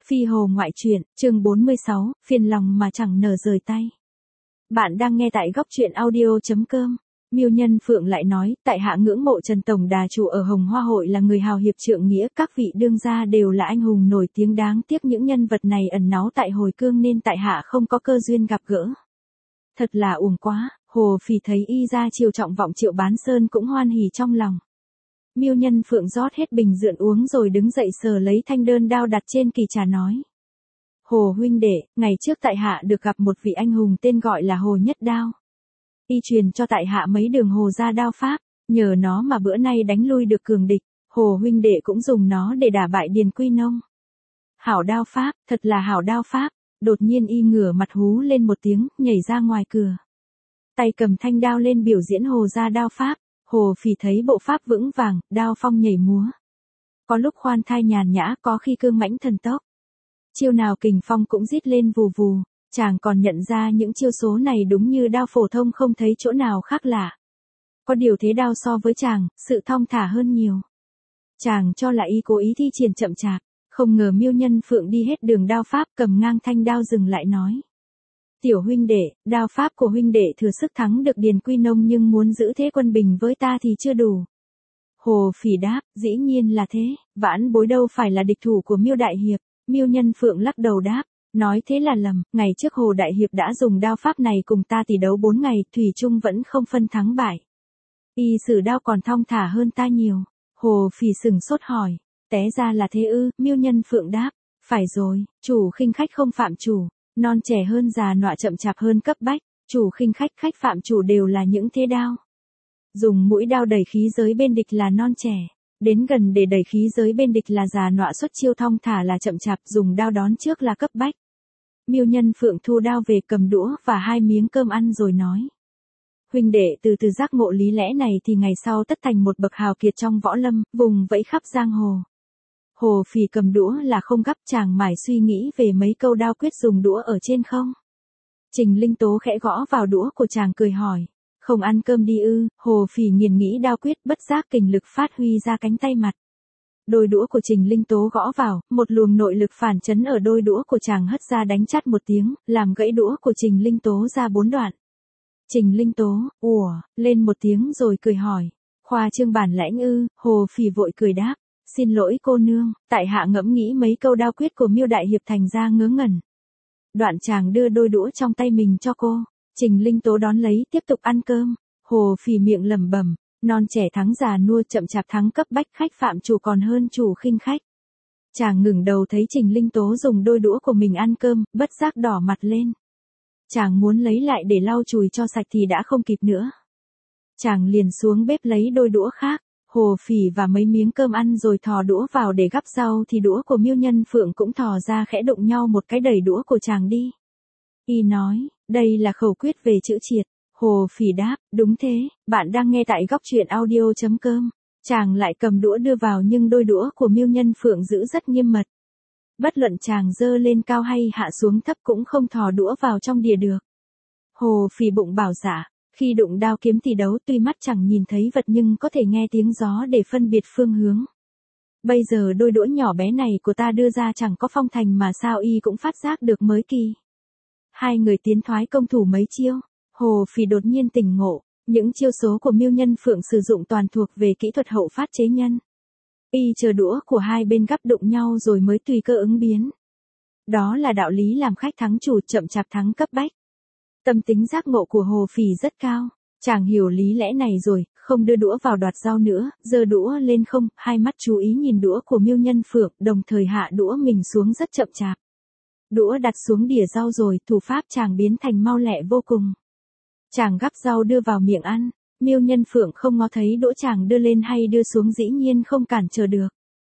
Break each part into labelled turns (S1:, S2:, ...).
S1: Phi Hồ ngoại truyện, chương 46, phiền lòng mà chẳng nở rời tay. Bạn đang nghe tại góc truyện audio.com. Miêu Nhân Phượng lại nói, tại hạ ngưỡng mộ Trần Tổng Đà chủ ở Hồng Hoa Hội là người hào hiệp trượng nghĩa, các vị đương gia đều là anh hùng nổi tiếng, đáng tiếc những nhân vật này ẩn náu tại hồi cương nên tại hạ không có cơ duyên gặp gỡ. Thật là uổng quá. Hồ Phỉ thấy y ra chiều trọng vọng Triệu Bán Sơn cũng hoan hỉ trong lòng. Miêu Nhân Phượng rót hết bình rượu uống rồi đứng dậy sờ lấy thanh đơn đao đặt trên kỳ trà nói. Hồ huynh đệ, ngày trước tại hạ được gặp một vị anh hùng tên gọi là Hồ Nhất Đao. Y truyền cho tại hạ mấy đường hồ gia đao pháp, nhờ nó mà bữa nay đánh lui được cường địch, Hồ huynh đệ cũng dùng nó để đả bại Điền Quy Nông. Hảo đao pháp, thật là hảo đao pháp. Đột nhiên y ngửa mặt hú lên một tiếng, nhảy ra ngoài cửa. Tay cầm thanh đao lên biểu diễn hồ gia đao pháp. Hồ Phỉ thấy bộ pháp vững vàng, đao phong nhảy múa. Có lúc khoan thai nhàn nhã, có khi cương mãnh thần tốc. Chiêu nào kình phong cũng rít lên vù vù, chàng còn nhận ra những chiêu số này đúng như đao phổ thông, không thấy chỗ nào khác lạ. Có điều thế đao so với chàng, sự thong thả hơn nhiều. Chàng cho là y cố ý thi triển chậm chạp, không ngờ Miêu Nhân Phượng đi hết đường đao pháp, cầm ngang thanh đao dừng lại nói. Tiểu huynh đệ, đao pháp của huynh đệ thừa sức thắng được Điền Quy Nông, nhưng muốn giữ thế quân bình với ta thì chưa đủ. Hồ Phỉ đáp, dĩ nhiên là thế, vãn bối đâu phải là địch thủ của Miêu Đại Hiệp. Miêu Nhân Phượng lắc đầu đáp, nói thế là lầm, ngày trước Hồ Đại Hiệp đã dùng đao pháp này cùng ta tỷ đấu 4 ngày, thủy chung vẫn không phân thắng bại. Y sử đao còn thong thả hơn ta nhiều. Hồ Phỉ sừng sốt hỏi, té ra là thế ư? Miêu Nhân Phượng đáp, phải rồi, chủ khinh khách không phạm chủ. Non trẻ hơn già nọa, chậm chạp hơn cấp bách, chủ khinh khách, khách phạm chủ đều là những thế đao. Dùng mũi đao đẩy khí giới bên địch là non trẻ, đến gần để đẩy khí giới bên địch là già nọa, xuất chiêu thong thả là chậm chạp, dùng đao đón trước là cấp bách. Miêu Nhân Phượng thu đao về, cầm đũa và 2 miếng cơm ăn rồi nói. Huynh đệ từ từ giác ngộ lý lẽ này thì ngày sau tất thành một bậc hào kiệt trong võ lâm, vùng vẫy khắp giang hồ. Hồ Phỉ cầm đũa là không gấp, chàng mải suy nghĩ về mấy câu đao quyết dùng đũa ở trên không. Trình Linh Tố khẽ gõ vào đũa của chàng cười hỏi, không ăn cơm đi ư? Hồ Phỉ nghiền nghĩ đao quyết, bất giác kình lực phát huy ra cánh tay mặt. Đôi đũa của Trình Linh Tố gõ vào, một luồng nội lực phản chấn ở đôi đũa của chàng hất ra đánh chát một tiếng, làm gãy đũa của Trình Linh Tố ra 4 đoạn. Trình Linh Tố, lên một tiếng rồi cười hỏi, khoa trương bản lãnh ư? Hồ Phỉ vội cười đáp. Xin lỗi cô nương, tại hạ ngẫm nghĩ mấy câu đao quyết của Miêu Đại Hiệp thành ra ngớ ngẩn. Đoạn chàng đưa đôi đũa trong tay mình cho cô. Trình Linh Tố đón lấy, tiếp tục ăn cơm. Hồ Phỉ miệng lẩm bẩm, non trẻ thắng già nua, chậm chạp thắng cấp bách, khách phạm chủ còn hơn chủ khinh khách. Chàng ngẩng đầu thấy Trình Linh Tố dùng đôi đũa của mình ăn cơm, bất giác đỏ mặt lên. Chàng muốn lấy lại để lau chùi cho sạch thì đã không kịp nữa. Chàng liền xuống bếp lấy đôi đũa khác. Hồ Phỉ và mấy miếng cơm ăn rồi thò đũa vào để gắp rau thì đũa của Miêu Nhân Phượng cũng thò ra, khẽ đụng nhau một cái, đẩy đũa của chàng đi. Y nói, đây là khẩu quyết về chữ triệt. Hồ Phỉ đáp, đúng thế, bạn đang nghe tại góc truyện audio.com. Chàng lại cầm đũa đưa vào, nhưng đôi đũa của Miêu Nhân Phượng giữ rất nghiêm mật. Bất luận chàng giơ lên cao hay hạ xuống thấp cũng không thò đũa vào trong đìa được. Hồ Phỉ bụng bảo dạ. Khi đụng đao kiếm thì đấu, tuy mắt chẳng nhìn thấy vật nhưng có thể nghe tiếng gió để phân biệt phương hướng. Bây giờ đôi đũa nhỏ bé này của ta đưa ra chẳng có phong thành mà sao y cũng phát giác được mới kỳ. Hai người tiến thoái công thủ mấy chiêu, Hồ Phỉ đột nhiên tỉnh ngộ, những chiêu số của Miêu Nhân Phượng sử dụng toàn thuộc về kỹ thuật hậu phát chế nhân. Y chờ đũa của hai bên gắp đụng nhau rồi mới tùy cơ ứng biến. Đó là đạo lý làm khách thắng chủ, chậm chạp thắng cấp bách. Tâm tính giác ngộ của Hồ Phỉ rất cao, chàng hiểu lý lẽ này rồi, không đưa đũa vào đoạt rau nữa, giơ đũa lên không, hai mắt chú ý nhìn đũa của Miêu Nhân Phượng, đồng thời hạ đũa mình xuống rất chậm chạp. Đũa đặt xuống đỉa rau rồi, thủ pháp chàng biến thành mau lẹ vô cùng. Chàng gắp rau đưa vào miệng ăn, Miêu Nhân Phượng không ngó thấy đũa chàng đưa lên hay đưa xuống, dĩ nhiên không cản trở được.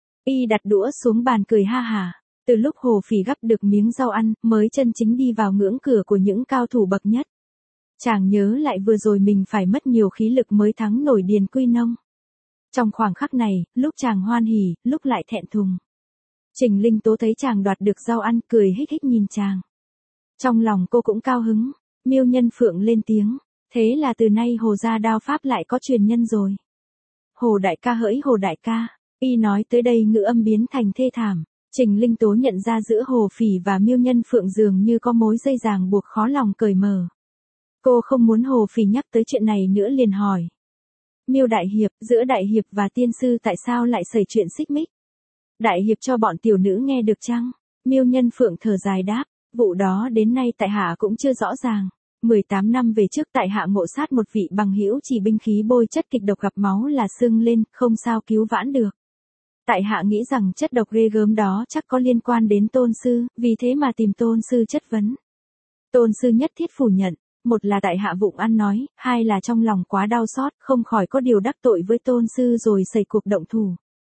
S1: Y đặt đũa xuống bàn cười ha hả. Từ lúc Hồ Phỉ gắp được miếng rau ăn, mới chân chính đi vào ngưỡng cửa của những cao thủ bậc nhất. Chàng nhớ lại vừa rồi mình phải mất nhiều khí lực mới thắng nổi Điền Quy Nông. Trong khoảng khắc này, lúc chàng hoan hỉ, lúc lại thẹn thùng. Trình Linh Tố thấy chàng đoạt được rau ăn, cười hích hích nhìn chàng. Trong lòng cô cũng cao hứng. Miêu Nhân Phượng lên tiếng, thế là từ nay Hồ gia đao pháp lại có truyền nhân rồi. Hồ đại ca hỡi Hồ đại ca. Y nói tới đây ngữ âm biến thành thê thảm. Trình Linh Tố nhận ra giữa Hồ Phỉ và Miêu Nhân Phượng dường như có mối dây ràng buộc khó lòng cởi mở. Cô không muốn Hồ Phỉ nhắc tới chuyện này nữa liền hỏi. Miêu Đại Hiệp, giữa Đại Hiệp và tiên sư tại sao lại xảy chuyện xích mích? Đại Hiệp cho bọn tiểu nữ nghe được chăng? Miêu Nhân Phượng thở dài đáp, vụ đó đến nay tại hạ cũng chưa rõ ràng. 18 năm về trước tại hạ ngộ sát một vị bằng hữu chỉ binh khí bôi chất kịch độc gặp máu là sưng lên, không sao cứu vãn được. Tại hạ nghĩ rằng chất độc ghê gớm đó chắc có liên quan đến tôn sư, vì thế mà tìm tôn sư chất vấn. Tôn sư nhất thiết phủ nhận, một là tại hạ vụng ăn nói, hai là trong lòng quá đau xót, không khỏi có điều đắc tội với tôn sư rồi xảy cuộc động thủ.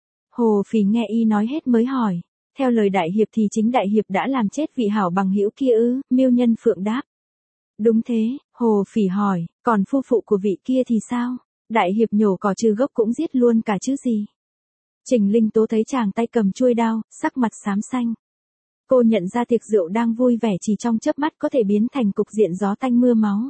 S1: Hồ Phỉ nghe y nói hết mới hỏi, theo lời Đại Hiệp thì chính Đại Hiệp đã làm chết vị hảo bằng hữu kia ư? Miêu Nhân Phượng đáp. Đúng thế, Hồ Phỉ hỏi, còn phu phụ của vị kia thì sao? Đại Hiệp nhổ cỏ trừ gốc cũng giết luôn cả chứ gì? Trình Linh Tố thấy chàng tay cầm chuôi đao, sắc mặt xám xanh. Cô nhận ra tiệc rượu đang vui vẻ chỉ trong chớp mắt có thể biến thành cục diện gió tanh mưa máu.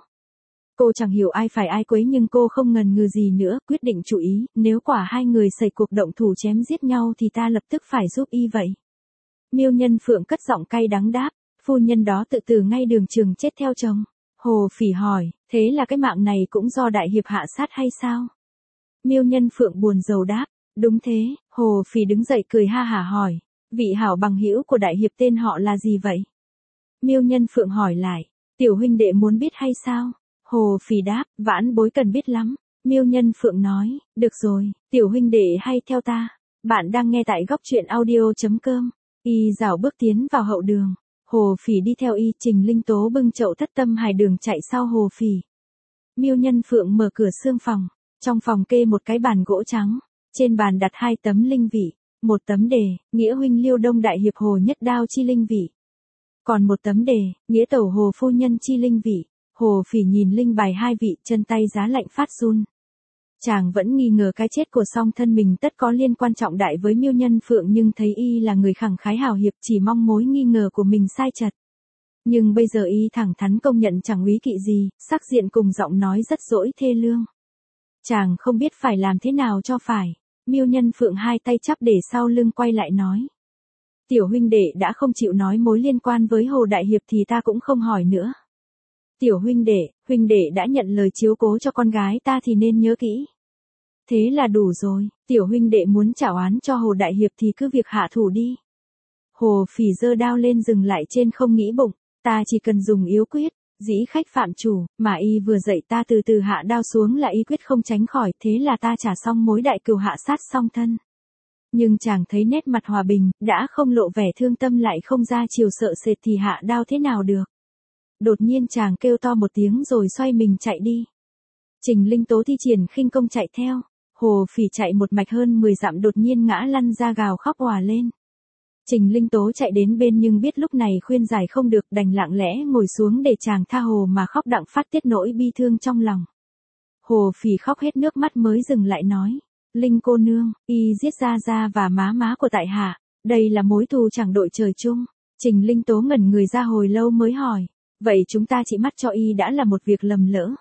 S1: Cô chẳng hiểu ai phải ai quấy nhưng cô không ngần ngừ gì nữa, quyết định chủ ý, nếu quả hai người xảy cuộc động thủ chém giết nhau thì ta lập tức phải giúp y vậy. Miêu Nhân Phượng cất giọng cay đắng đáp, phu nhân đó tự tử ngay đường trường chết theo chồng. Hồ Phỉ hỏi, thế là cái mạng này cũng do Đại Hiệp hạ sát hay sao? Miêu Nhân Phượng buồn rầu đáp, đúng thế. Hồ Phỉ đứng dậy cười ha hả hỏi, vị hảo bằng hữu của Đại Hiệp tên họ là gì vậy? Miêu Nhân Phượng hỏi lại, tiểu huynh đệ muốn biết hay sao? Hồ Phỉ đáp, vãn bối cần biết lắm. Miêu Nhân Phượng nói, được rồi, tiểu huynh đệ hay theo ta. Bạn đang nghe tại góc truyện audio.com. Y dảo bước tiến vào hậu đường. Hồ Phỉ đi theo y, Trình Linh Tố bưng chậu thất tâm hải đường chạy sau Hồ Phỉ. Miêu Nhân Phượng mở cửa xương phòng. Trong phòng kê một cái bàn gỗ trắng. Trên bàn đặt 2 tấm linh vị. Một tấm đề, nghĩa huynh Liêu Đông Đại Hiệp Hồ Nhất Đao chi linh vị. Còn một tấm đề, nghĩa tẩu Hồ Phu Nhân chi linh vị. Hồ Phỉ nhìn linh bài 2 vị, chân tay giá lạnh phát run. Chàng vẫn nghi ngờ cái chết của song thân mình tất có liên quan trọng đại với Miêu Nhân Phượng nhưng thấy y là người khẳng khái hào hiệp chỉ mong mối nghi ngờ của mình sai chật. Nhưng bây giờ y thẳng thắn công nhận chẳng úy kỵ gì, sắc diện cùng giọng nói rất dỗi thê lương. Chàng không biết phải làm thế nào cho phải. Miêu Nhân Phượng hai tay chắp để sau lưng quay lại nói. Tiểu huynh đệ đã không chịu nói mối liên quan với Hồ Đại Hiệp thì ta cũng không hỏi nữa. Tiểu huynh đệ đã nhận lời chiếu cố cho con gái ta thì nên nhớ kỹ. Thế là đủ rồi, tiểu huynh đệ muốn trả oán cho Hồ Đại Hiệp thì cứ việc hạ thủ đi. Hồ Phỉ giơ đao lên dừng lại trên không nghĩ bụng, ta chỉ cần dùng yếu quyết, dĩ khách phạm chủ, mà y vừa dạy ta từ từ hạ đao xuống là y quyết không tránh khỏi, thế là ta trả xong mối đại cừu hạ sát song thân. Nhưng chàng thấy nét mặt hòa bình, đã không lộ vẻ thương tâm lại không ra chiều sợ sệt thì hạ đao thế nào được. Đột nhiên chàng kêu to một tiếng rồi xoay mình chạy đi. Trình Linh Tố thi triển khinh công chạy theo. Hồ Phỉ chạy một mạch hơn 10 dặm đột nhiên ngã lăn ra gào khóc òa lên. Trình Linh Tố chạy đến bên nhưng biết lúc này khuyên giải không được đành lặng lẽ ngồi xuống để chàng tha hồ mà khóc đặng phát tiết nỗi bi thương trong lòng. Hồ Phỉ khóc hết nước mắt mới dừng lại nói. Linh cô nương, y giết Gia và má của tại hạ. Đây là mối thù chẳng đội trời chung. Trình Linh Tố ngẩn người ra hồi lâu mới hỏi. Vậy chúng ta chỉ mắt cho y đã là một việc lầm lỡ.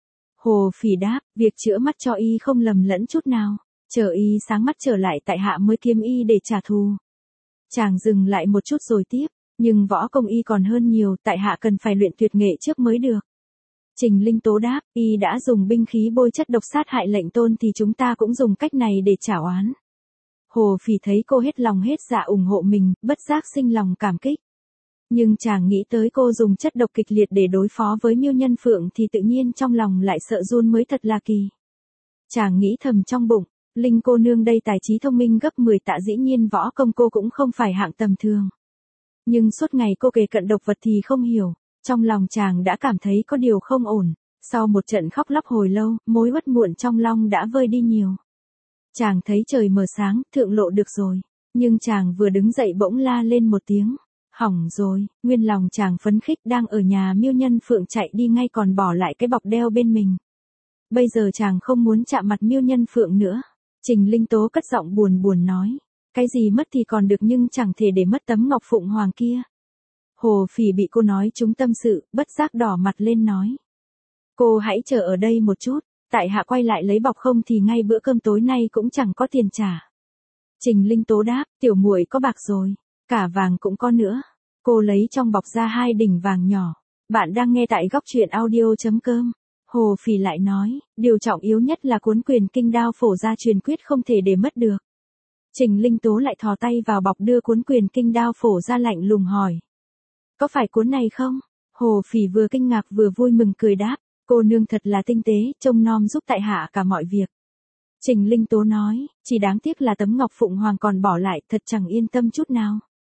S1: Hồ Phỉ đáp, việc chữa mắt cho y không lầm lẫn chút nào. Chờ y sáng mắt trở lại tại hạ mới kiếm y để trả thù. Chàng dừng lại một chút rồi tiếp, nhưng võ công y còn hơn nhiều, tại hạ cần phải luyện tuyệt nghệ trước mới được. Trình Linh Tố đáp, y đã dùng binh khí bôi chất độc sát hại lệnh tôn thì chúng ta cũng dùng cách này để trả oán. Hồ Phỉ thấy cô hết lòng hết dạ ủng hộ mình, bất giác sinh lòng cảm kích. Nhưng chàng nghĩ tới cô dùng chất độc kịch liệt để đối phó với Miêu Nhân Phượng thì tự nhiên trong lòng lại sợ run mới thật là kỳ. Chàng nghĩ thầm trong bụng, Linh cô nương đây tài trí thông minh gấp 10 tạ dĩ nhiên võ công cô cũng không phải hạng tầm thường. Nhưng suốt ngày cô kề cận độc vật thì không hiểu, trong lòng chàng đã cảm thấy có điều không ổn. Sau một trận khóc lóc hồi lâu, mối uất muộn trong lòng đã vơi đi nhiều. Chàng thấy trời mờ sáng, thượng lộ được rồi. Nhưng chàng vừa đứng dậy bỗng la lên một tiếng. Hỏng rồi, nguyên lòng chàng phấn khích đang ở nhà Miêu Nhân Phượng chạy đi ngay còn bỏ lại cái bọc đeo bên mình. Bây giờ chàng không muốn chạm mặt Miêu Nhân Phượng nữa. Trình Linh Tố cất giọng buồn buồn nói. Cái gì mất thì còn được nhưng chẳng thể để mất tấm ngọc phụng hoàng kia. Hồ Phỉ bị cô nói trúng tâm sự, bất giác đỏ mặt lên nói. Cô hãy chờ ở đây một chút, tại hạ quay lại lấy bọc không thì ngay bữa cơm tối nay cũng chẳng có tiền trả. Trình Linh Tố đáp, tiểu muội có bạc rồi. Cả vàng cũng có nữa. Cô lấy trong bọc ra 2 đỉnh vàng nhỏ. Bạn đang nghe tại góc truyện audio.com. Hồ Phỉ lại nói, điều trọng yếu nhất là cuốn quyền kinh đao phổ gia truyền quyết không thể để mất được. Trình Linh Tố lại thò tay vào bọc đưa cuốn quyền kinh đao phổ ra lạnh lùng hỏi. Có phải cuốn này không? Hồ Phỉ vừa kinh ngạc vừa vui mừng cười đáp, cô nương thật là tinh tế, trông nom giúp tại hạ cả mọi việc. Trình Linh Tố nói, chỉ đáng tiếc là tấm ngọc phụng hoàng còn bỏ lại, thật chẳng yên tâm chút nào.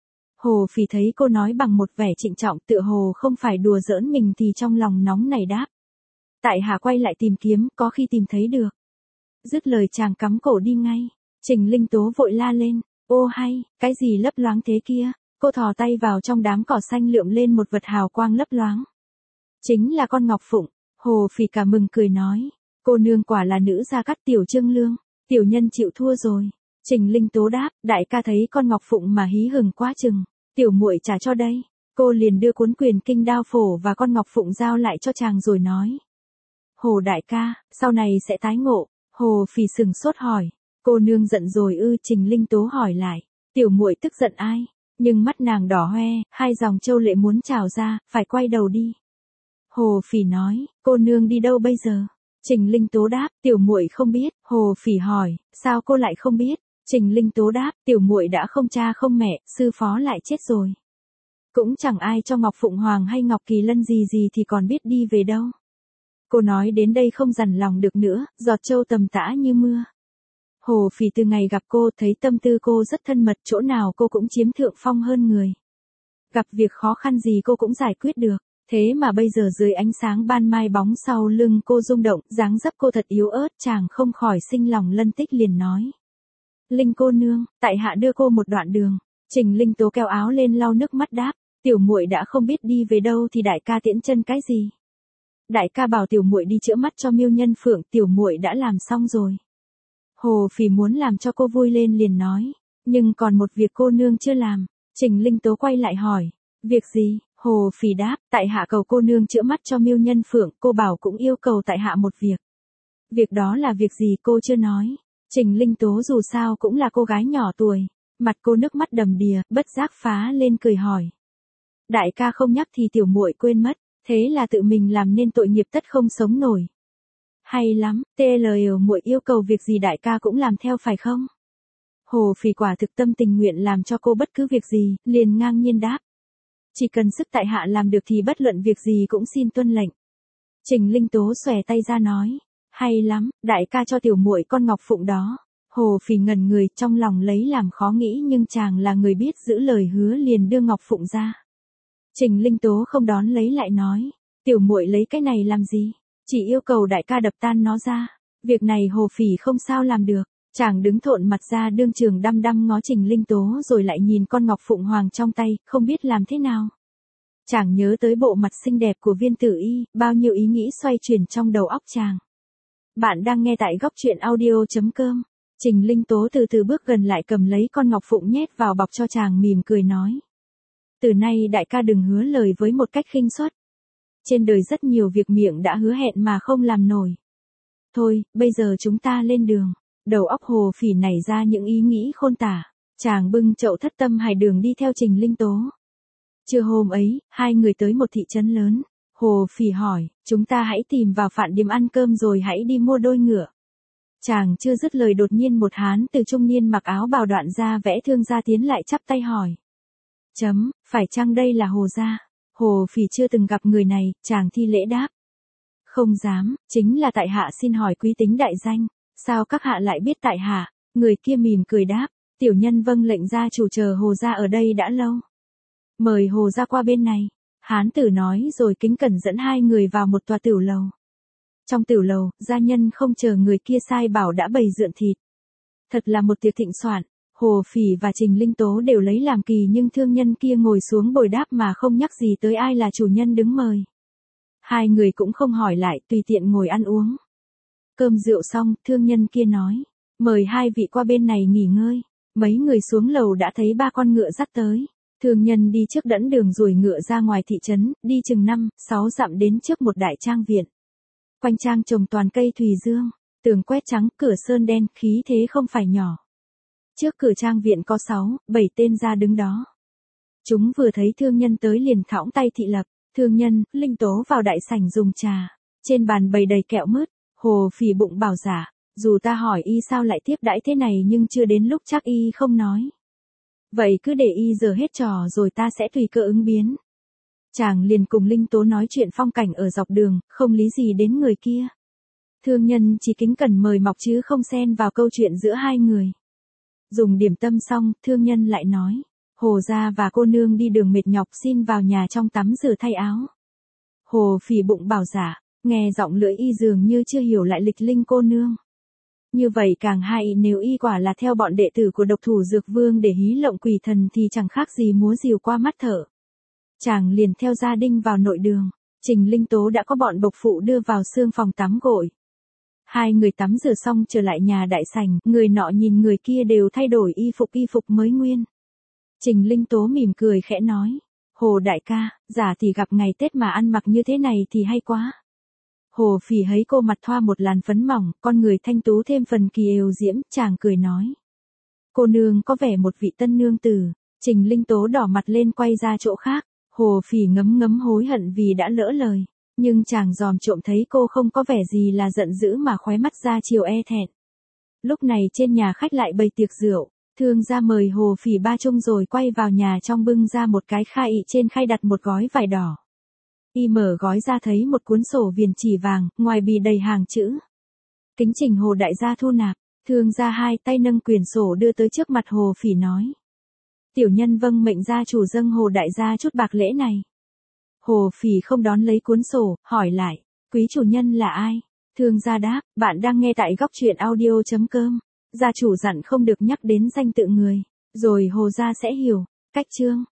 S1: Hồ Phỉ thấy cô nói bằng một vẻ trịnh trọng tựa hồ không phải đùa giỡn mình thì trong lòng nóng này đáp. Tại hạ quay lại tìm kiếm, có khi tìm thấy được. Dứt lời chàng cắm cổ đi ngay. Trình Linh Tố vội la lên, ô hay, cái gì lấp loáng thế kia? Cô thò tay vào trong đám cỏ xanh lượm lên một vật hào quang lấp loáng. Chính là con ngọc phụng. Hồ Phỉ cả mừng cười nói, cô nương quả là nữ gia cát tiểu trương lương, tiểu nhân chịu thua rồi. Trình Linh Tố đáp, đại ca thấy con ngọc phụng mà hí hửng quá chừng, tiểu muội trả cho đây. Cô liền đưa cuốn quyền kinh đao phổ và con ngọc phụng giao lại cho chàng rồi nói. Hồ đại ca, sau này sẽ tái ngộ. Hồ Phỉ sừng sốt hỏi, cô nương giận rồi ư? Trình Linh Tố hỏi lại, tiểu muội tức giận ai? Nhưng mắt nàng đỏ hoe, 2 dòng châu lệ muốn trào ra, phải quay đầu đi. Hồ Phỉ nói, cô nương đi đâu bây giờ? Trình Linh Tố đáp, tiểu muội không biết. Hồ Phỉ hỏi, sao cô lại không biết? Trình Linh Tố đáp, tiểu muội đã không cha không mẹ, sư phó lại chết rồi. Cũng chẳng ai cho Ngọc Phụng Hoàng hay Ngọc Kỳ Lân gì thì còn biết đi về đâu. Cô nói đến đây không dằn lòng được nữa, giọt châu tầm tã như mưa. Hồ Phỉ từ ngày gặp cô thấy tâm tư cô rất thân mật, chỗ nào cô cũng chiếm thượng phong hơn người. Gặp việc khó khăn gì cô cũng giải quyết được. Thế mà bây giờ dưới ánh sáng ban mai bóng sau lưng cô rung động, dáng dấp cô thật yếu ớt, chàng không khỏi sinh lòng lân tích liền nói. Linh cô nương, tại hạ đưa cô một đoạn đường. Trình Linh Tố kéo áo lên lau nước mắt đáp, tiểu muội đã không biết đi về đâu thì đại ca tiễn chân cái gì. Đại ca bảo tiểu muội đi chữa mắt cho Miêu Nhân Phượng, tiểu muội đã làm xong rồi. Hồ Phỉ muốn làm cho cô vui lên liền nói, nhưng còn một việc cô nương chưa làm. Trình Linh Tố quay lại hỏi, việc gì? Hồ Phỉ đáp, tại hạ cầu cô nương chữa mắt cho Miêu Nhân Phượng, cô bảo cũng yêu cầu tại hạ một việc. Việc đó là việc gì cô chưa nói. Trình Linh Tố dù sao cũng là cô gái nhỏ tuổi, mặt cô nước mắt đầm đìa, bất giác phá lên cười hỏi. Đại ca không nhắc thì tiểu muội quên mất, thế là tự mình làm nên tội nghiệp tất không sống nổi. Hay lắm, TL muội yêu cầu việc gì đại ca cũng làm theo phải không? Hồ Phỉ quả thực tâm tình nguyện làm cho cô bất cứ việc gì, liền ngang nhiên đáp. Chỉ cần sức tại hạ làm được thì bất luận việc gì cũng xin tuân lệnh. Trình Linh Tố xòe tay ra nói, hay lắm, đại ca cho tiểu muội con ngọc phụng đó. Hồ Phỉ ngẩn người, trong lòng lấy làm khó nghĩ nhưng chàng là người biết giữ lời hứa liền đưa ngọc phụng ra. Trình Linh Tố không đón lấy lại nói, tiểu muội lấy cái này làm gì? Chỉ yêu cầu đại ca đập tan nó ra. Việc này Hồ Phỉ không sao làm được. Chàng đứng thộn mặt ra đương trường đăm đăm ngó Trình Linh Tố rồi lại nhìn con ngọc phụng hoàng trong tay, không biết làm thế nào. Chàng nhớ tới bộ mặt xinh đẹp của Viên Tử Y, bao nhiêu ý nghĩ xoay chuyển trong đầu óc chàng. Bạn đang nghe tại góc truyện audio.com. Trình Linh Tố từ từ bước gần lại cầm lấy con ngọc phụng nhét vào bọc cho chàng mỉm cười nói. Từ nay đại ca đừng hứa lời với một cách khinh suất. Trên đời rất nhiều việc miệng đã hứa hẹn mà không làm nổi. Thôi, bây giờ chúng ta lên đường. Đầu óc Hồ Phỉ nảy ra những ý nghĩ khôn tả. Chàng bưng chậu thất tâm hải đường đi theo Trình Linh Tố. Trưa hôm ấy, 2 người tới một thị trấn lớn. Hồ Phỉ hỏi, chúng ta hãy tìm vào Phạn Điếm ăn cơm rồi hãy đi mua đôi ngựa. Chàng chưa dứt lời đột nhiên một hán từ trung niên mặc áo bào đoạn da vẽ thương gia tiến lại chắp tay hỏi. Phải chăng đây là Hồ gia? Hồ Phỉ chưa từng gặp người này, chàng thi lễ đáp. Không dám, chính là tại hạ xin hỏi quý tính đại danh. Sao các hạ lại biết tại hạ? Người kia mỉm cười đáp, tiểu nhân vâng lệnh gia chủ chờ Hồ gia ở đây đã lâu. Mời Hồ gia qua bên này. Hán tử nói rồi kính cẩn dẫn 2 người vào một tòa tửu lầu. Trong tửu lầu, gia nhân không chờ người kia sai bảo đã bày dượn thịt. Thật là một tiệc thịnh soạn. Hồ Phỉ và Trình Linh Tố đều lấy làm kỳ nhưng thương nhân kia ngồi xuống bồi đáp mà không nhắc gì tới ai là chủ nhân đứng mời. 2 người cũng không hỏi lại, tùy tiện ngồi ăn uống. Cơm rượu xong, thương nhân kia nói, mời 2 vị qua bên này nghỉ ngơi. Mấy người xuống lầu đã thấy 3 con ngựa dắt tới. Thương nhân đi trước dẫn đường rồi ngựa ra ngoài thị trấn, đi chừng 5-6 dặm đến trước một đại trang viện. Quanh trang trồng toàn cây thùy dương, tường quét trắng, cửa sơn đen, khí thế không phải nhỏ. Trước cửa trang viện có 6-7 tên ra đứng đó. Chúng vừa thấy thương nhân tới liền thõng tay thị lập, thương nhân, Linh Tố vào đại sảnh dùng trà, trên bàn bày đầy kẹo mứt, Hồ Phỉ bụng bảo dạ, dù ta hỏi y sao lại tiếp đãi thế này nhưng chưa đến lúc chắc y không nói. Vậy cứ để y giờ hết trò rồi ta sẽ tùy cơ ứng biến. Chàng liền cùng Linh Tố nói chuyện phong cảnh ở dọc đường, không lý gì đến người kia. Thương nhân chỉ kính cẩn mời mọc chứ không xen vào câu chuyện giữa hai người. Dùng điểm tâm xong, thương nhân lại nói, Hồ gia và cô nương đi đường mệt nhọc xin vào nhà trong tắm rửa thay áo. Hồ Phỉ bụng bảo dạ, nghe giọng lưỡi y dường như chưa hiểu lại lịch Linh cô nương. Như vậy càng hay, nếu y quả là theo bọn đệ tử của độc thủ dược vương để hí lộng quỷ thần thì chẳng khác gì múa rìu qua mắt thợ. Chàng liền theo gia đình vào nội đường, Trình Linh Tố đã có bọn bộc phụ đưa vào xương phòng tắm gội. Hai người tắm rửa xong trở lại nhà đại sảnh, người nọ nhìn người kia đều thay đổi y phục mới nguyên. Trình Linh Tố mỉm cười khẽ nói, Hồ đại ca, giả thì gặp ngày Tết mà ăn mặc như thế này thì hay quá. Hồ Phỉ thấy cô mặt thoa một làn phấn mỏng, con người thanh tú thêm phần kỳ ều diễm, chàng cười nói. Cô nương có vẻ một vị tân nương tử. Trình Linh Tố đỏ mặt lên quay ra chỗ khác, Hồ Phỉ ngấm ngấm hối hận vì đã lỡ lời. Nhưng chàng dòm trộm thấy cô không có vẻ gì là giận dữ mà khóe mắt ra chiều e thẹn. Lúc này trên nhà khách lại bày tiệc rượu, thương gia mời Hồ Phỉ ba chung rồi quay vào nhà trong bưng ra một cái khay, trên khay đặt một gói vải đỏ. Y mở gói ra thấy một cuốn sổ viền chỉ vàng, ngoài bì đầy hàng chữ. Kính trình Hồ đại gia thu nạp, thương gia hai tay nâng quyển sổ đưa tới trước mặt Hồ Phỉ nói. Tiểu nhân vâng mệnh gia chủ dâng Hồ đại gia chút bạc lễ này. Hồ Phỉ không đón lấy cuốn sổ, hỏi lại, quý chủ nhân là ai? Thương gia đáp, bạn đang nghe tại góc truyện audio.com. Gia chủ dặn không được nhắc đến danh tự người, rồi Hồ gia sẽ hiểu. Cách chương